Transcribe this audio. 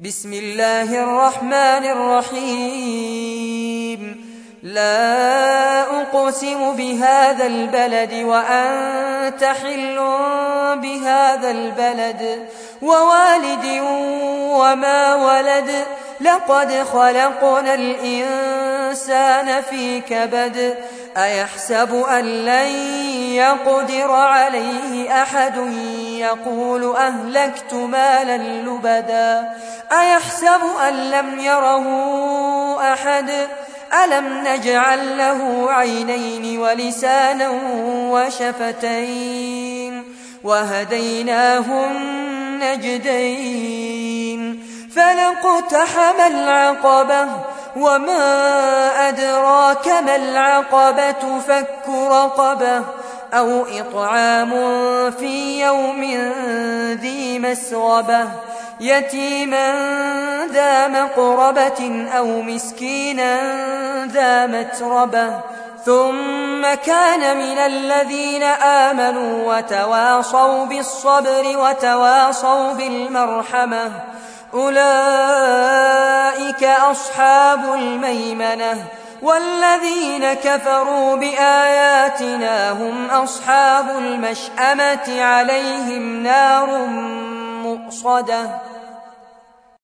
بسم الله الرحمن الرحيم. لا أقسم بهذا البلد وأنت حل بهذا البلد ووالد وما ولد. لقد خلقنا الإنسان في كبد. أيحسب أن لن يقدر عليه أحد يقول أهلكت مالا لبدا. أيحسب أن لم يره أحد ألم نجعل له عينين ولسانا وشفتين وهديناه النجدين. فلاقتحم العقبة وما أدراك ما العقبة فك رقبة أو إطعام في يوم ذي مسغبة يتيما ذا مقربة أو مسكينا ذا متربة ثم كان من الذين آمنوا وتواصوا بالصبر وتواصوا بالمرحمة أولئك أصحاب الميمنة. والذين كفروا بآياتنا هم أصحاب المشأمة عليهم نار مؤصدة.